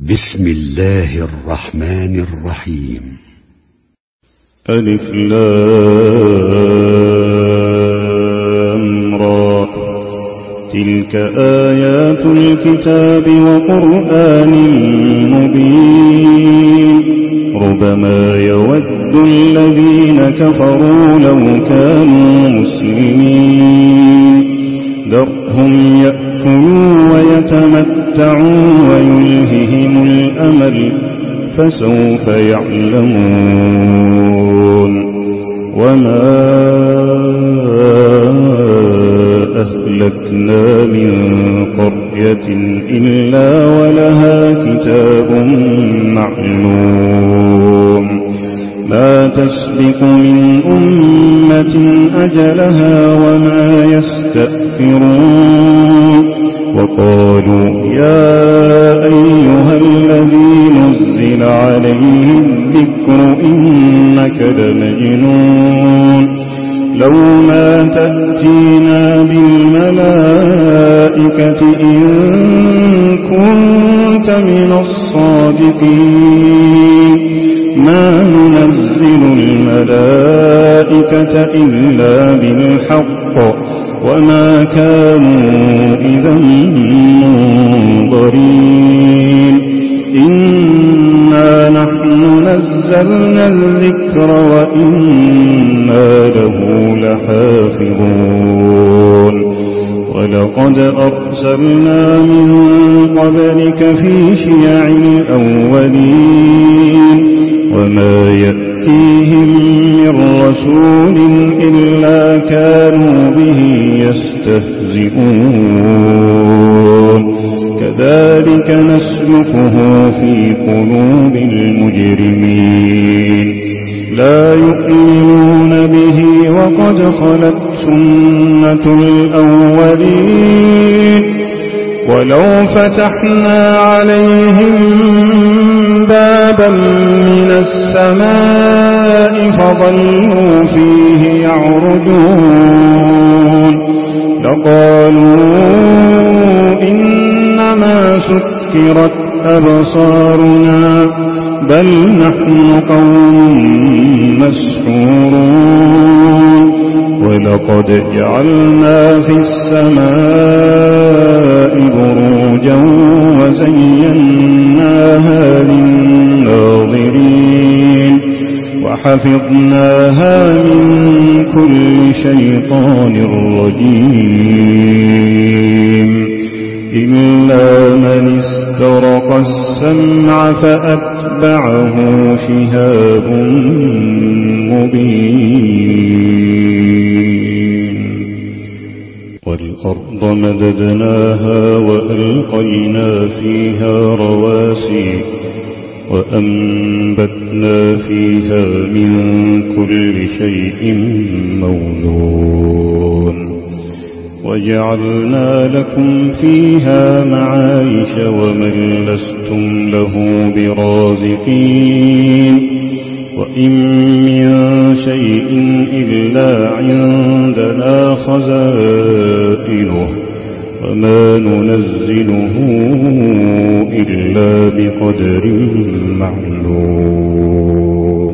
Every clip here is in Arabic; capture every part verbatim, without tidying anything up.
بسم الله الرحمن الرحيم. ألف لام را. تلك آيات الكتاب وقرآن مبين. ربما يود الذين كفروا لو كانوا مسلمين. ذرهم يأكلوا ويتمتعوا ويلههم الأمل فسوف يعلمون. وما أهلكنا من قرية إلا ولها كتاب معلوم. ما تسبق من أمة أجلها وما يستأخرون. وقالوا يا أيها الذي نزل عليه الذكر إنك لمجنون. لو ما تأتينا بالملائكة إن كنت من الصادقين. ما ننزل الملائكة إلا بالحق وما كانوا إذا منظرين. إنا نحن نزلنا الذكر وإنا له لحافظون. ولقد أرسلنا من قبلك في شيع الأولين وما يأتيهم من رسول إلا كانوا به يستهزئون. كذلك نسلكه في قلوب المجرمين. لا يؤمنون به وقد خلت سنة الأولين. ولو فتحنا عليهم بابا من السماء فظلوا فيه يعرجون لقالوا إنما سكرت أبصارنا بل نحن قوم مسحورون. ولقد جعلنا في السماء بروجا وزيناها للناظرين وحفظناها من كل شيطان رجيم. إلا من استرق السمع فأتبعه شهاب مبين. والأرض مددناها وألقينا فيها رواسي وأنبتنا فيها من كل شيء موزون. وجعلنا لكم فيها معايش ومن لستم له برازقين. وإن من شيء إلا عندنا خزائنه وما ننزله إلا بقدر معلوم.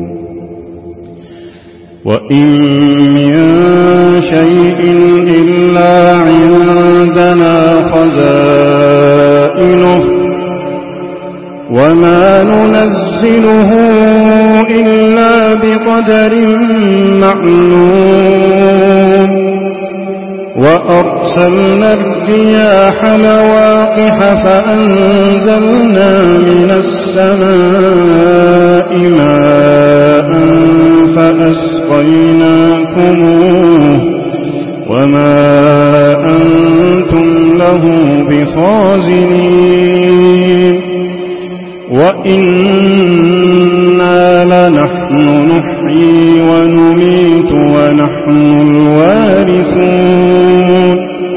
وإن من شيء إلا عندنا خزائنه وما ننزله إلا بقدر معلوم. وأرسلنا الرياح لواقح فأنزلنا من السماء ماء فأسقيناكموه وما أنتم له بخازنين. وإنا لنحن نحيي ونميت ونحن الوارثون.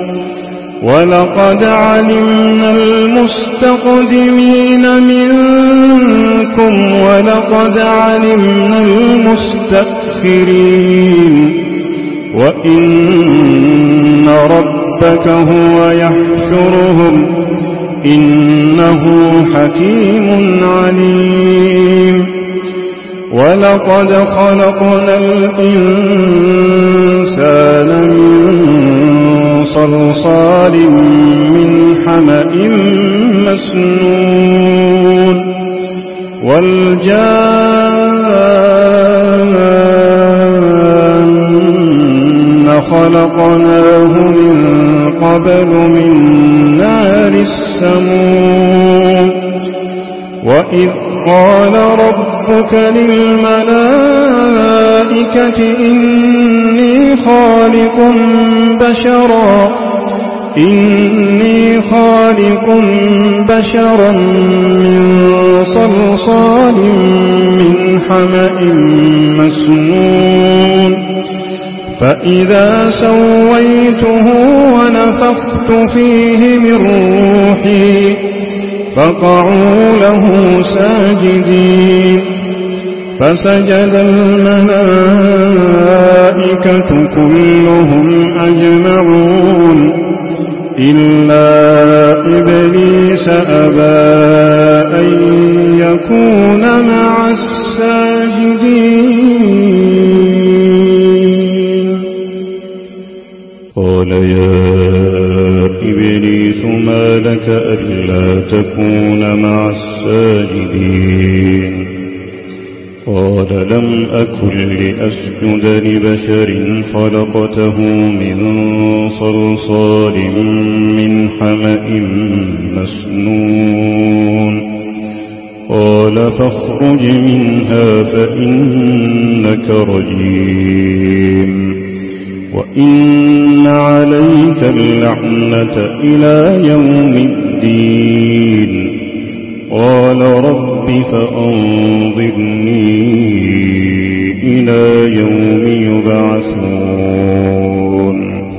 ولقد علمنا المستقدمين منكم ولقد علمنا المستأخرين. وإن ربك هو يحشرهم إنه حكيم عليم ولقد خلقنا الإنسان من صلصال من حمأ مسنون والجان خلقناه من قبل من نار السموم وإذ قال ربك للملائكة إني خالق بشرا إني خالق بشرا من صلصال من حمأ مسنون فإذا سويته ونفخت فيه من روحي فقعوا له ساجدين فسجد الملائكة كلهم أجمعون إلا إبليس أبى أن يكون مع الساجدين قال يا إبليس ما لك ألا تكون مع الساجدين قال لم أكن لأسجد لبشر خلقته من صلصال من حمأ مسنون قال فاخرج منها فإنك رجيم وإن عليك اللعنة إلى يوم الدين قال رب فأنظرني إلى يوم يبعثون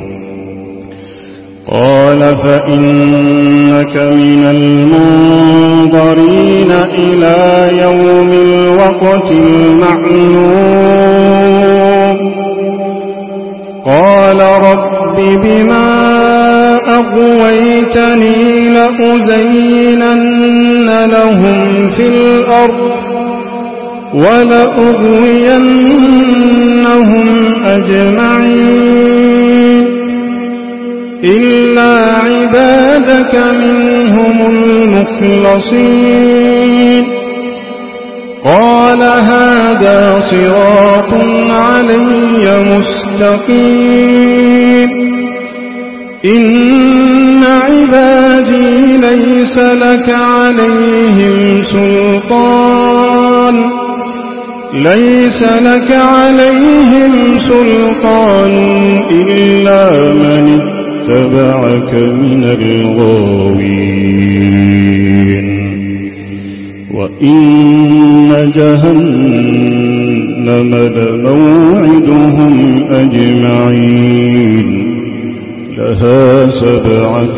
قال فإنك من المنظرين إلى يوم الوقت المعلوم قال رب بما أغويتني لأزينن لهم في الأرض ولأغوينهم أجمعين إلا عبادك منهم المخلصين قال هذا صراط علي مستقيم إن عبادي ليس لك عليهم سلطان ليس لك عليهم سلطان إلا من اتبعك من الغاوين وإن جهنم لموعدهم أجمعين لها سبعة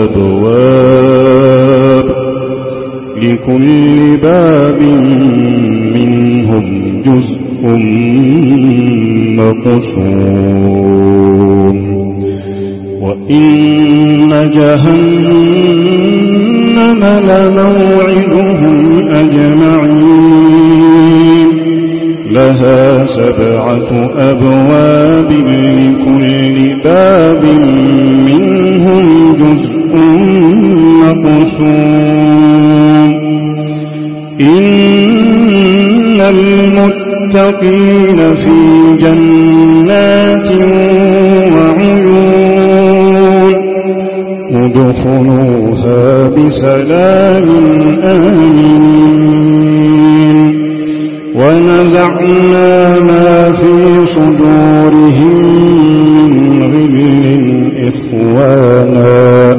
أبواب لكل باب منهم جزء مقسوم وإن جهنم لموعدهم أجمعين لها سبعة أبواب لكل باب منهم جزء مقسوم إن المتقين في جنات وعيون ادخلوها بسلام آمين ونزعنا ما في صدورهم من غل إخوانا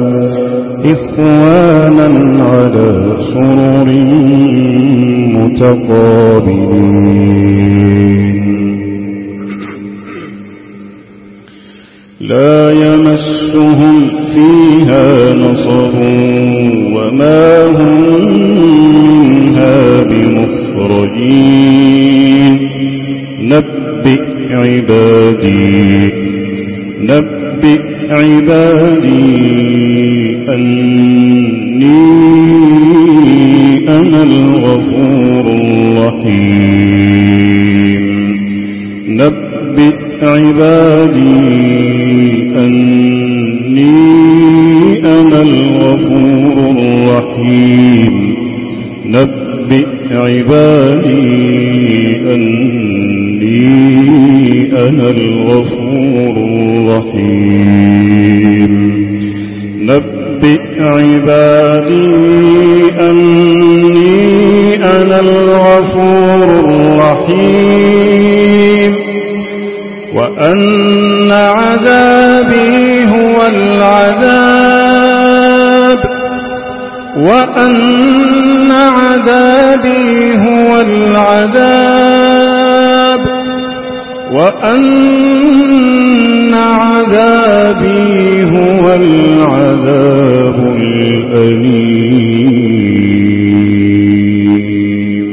إخوانا على سرر متقابلين لا يمسهم فيها نصب وما هم منها بمخرجين نبئ عبادي نبئ عبادي أن أنا الغفور الرحيم نبئ عبادي أني أنا الغفور الرحيم نبئ عبادي أني أنا الغفور الرحيم نبئ عبادي أني أنا الغفور الرحيم وأن عذابي هو العذاب وأن عذابي هو العذاب وأن عذابي هو العذاب الأليم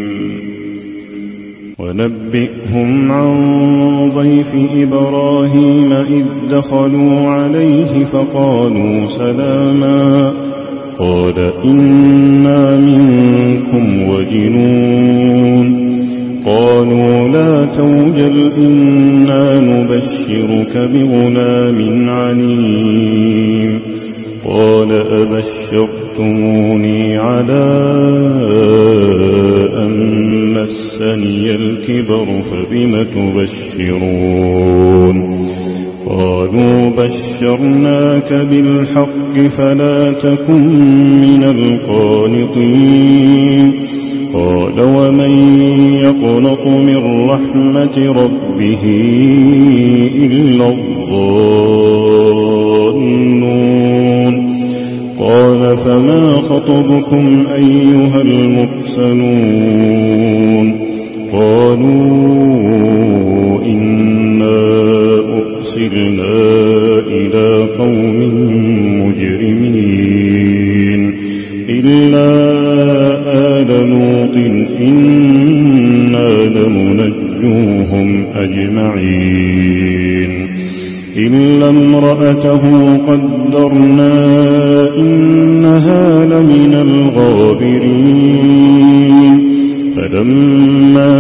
ونبئهم عن ضيف إبراهيم إذ دخلوا عليه فقالوا سلاما قال إنا منكم وجنون قالوا لا توجل إنا نبشرك بغلام عليم قال أبشرتموني على أن مسني الكبر فبم تبشرون قالوا بشرناك بالحق فلا تكن من القانطين قال ومن يقنط من رحمة ربه إلا الضالون قال فما خطبكم أيها المرسلون قالوا إنا أرسلنا إلى قوم مجرمين إلا آل لوط إنا لمنجوهم أجمعين إلا امرأته قدرنا إنها لمن الغابرين فلما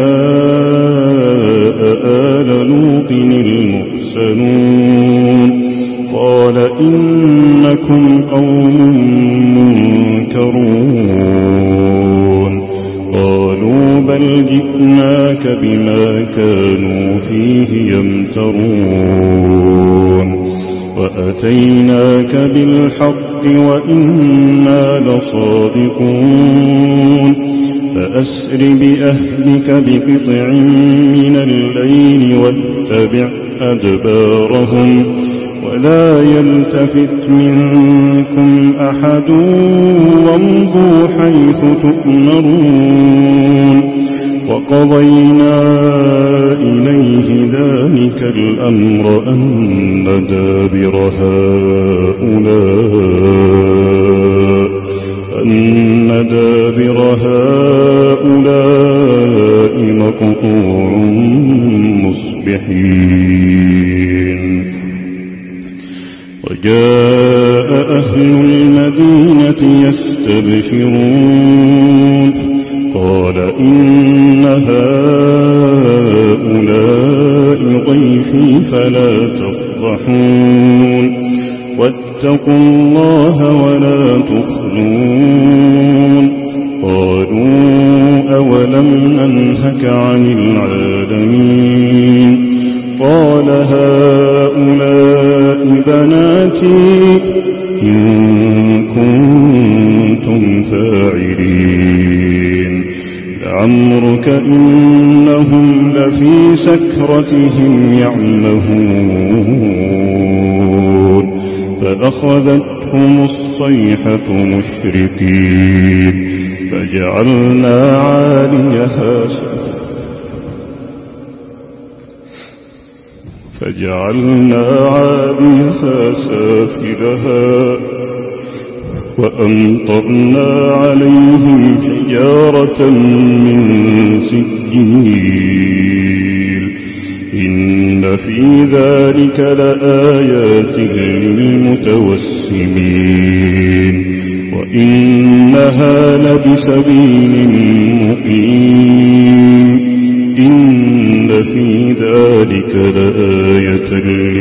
جاء آل لوط المرسلون قال إنكم قوم منكرون قالوا بل جئناك بما كانوا فيه يمترون وأتيناك بالحق وإنا لصادقون فأسر بأهلك بقطع من الليل واتبع أدبارهم ولا يلتفت منكم أحد وامضوا حيث تؤمرون وقضينا إليه ذلك الأمر أن دابر هؤلاء أن دابر هؤلاء مقطوع مصبحين وجاء أهل المدينة يستبشرون قال إن هؤلاء ضيفي فلا تفضحون واتقوا الله ولا تخزون قالوا أولم ننهك عن العالمين قال هؤلاء بناتي إن كنتم فاعلين لعمرك إنهم لفي سكرتهم يعمهون فأخذتهم الصيحة مشرقين فجعلنا عاليها فجعلنا عاليها سافلها وأمطرنا عليهم حجارة من سجيل إن في ذلك لآيات للمتوسمين وإنها لبسبيل مقيم إن في ذلك لآية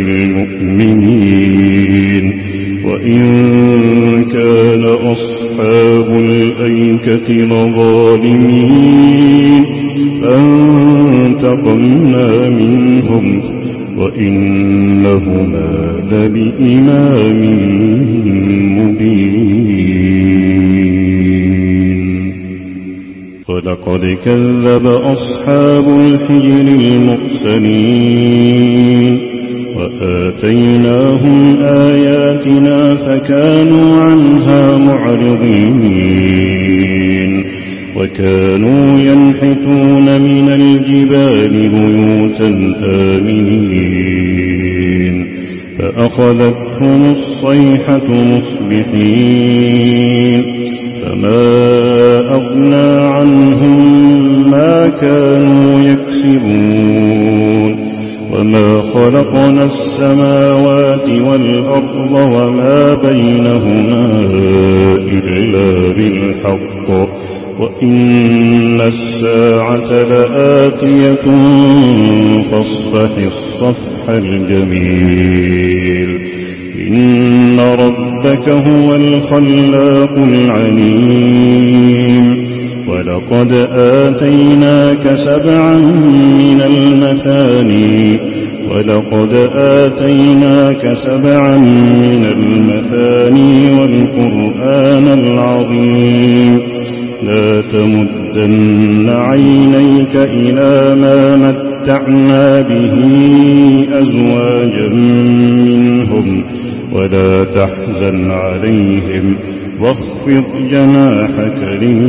للمؤمنين وإن كان أصحاب الأيكة لظالمين فانتقمنا منهم وإنهما لبإمام مبين ولقد كذب أصحاب الحجر المرسلين وآتيناهم آياتنا فكانوا عنها معرضين وكانوا ينحتون من الجبال بيوتا آمنين فأخذتهم الصيحة مصبحين فما أغنى عنهم ما كانوا يكسبون وما خلقنا السماوات والأرض وما بينهما إلا بالحق وإن الساعة لآتية فاصفح الصفح الجميل إن ربك هو الخلاق العليم ولقد آتيناك سبعا من المثاني ولقد آتيناك سبعا من المثاني والقرآن العظيم لا تمدن عينيك إلى ما متعنا به أزواجا منهم ولا تحزن عليهم واخفض جناحك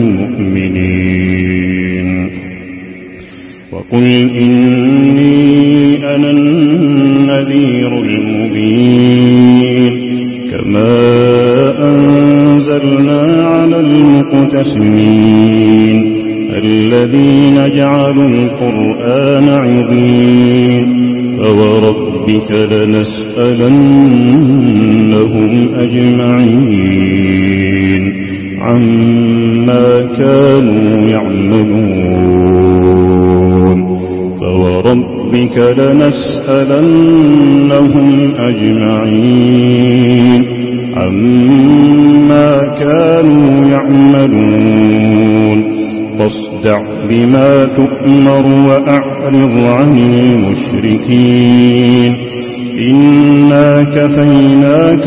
للمؤمنين وقل إني أنا النذير المبين كما أنزلنا على المقتسمين الذين جعلوا القرآن عظيم فوربك لنسألنهم أجمعين عما كانوا يعملون فوربك لنسألنهم أجمعين عما كانوا يعملون فاصدع بما تؤمر وأعرض عن المشركين إنا كفيناك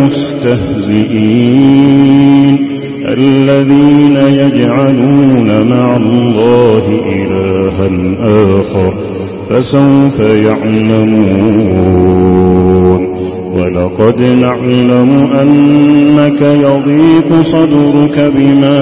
المستهزئين الذين يجعلون مع الله إلها آخر فسوف يعلمون ولقد نعلم أنك يضيق صدرك بما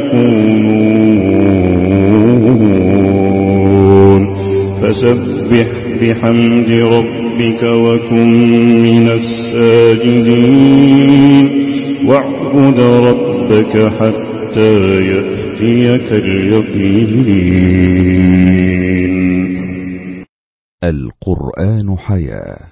يقولون فسبح بحمد ربك وكن من الساجدين واعبد ربك حتى يأتيك اليقين. القرآن حياة.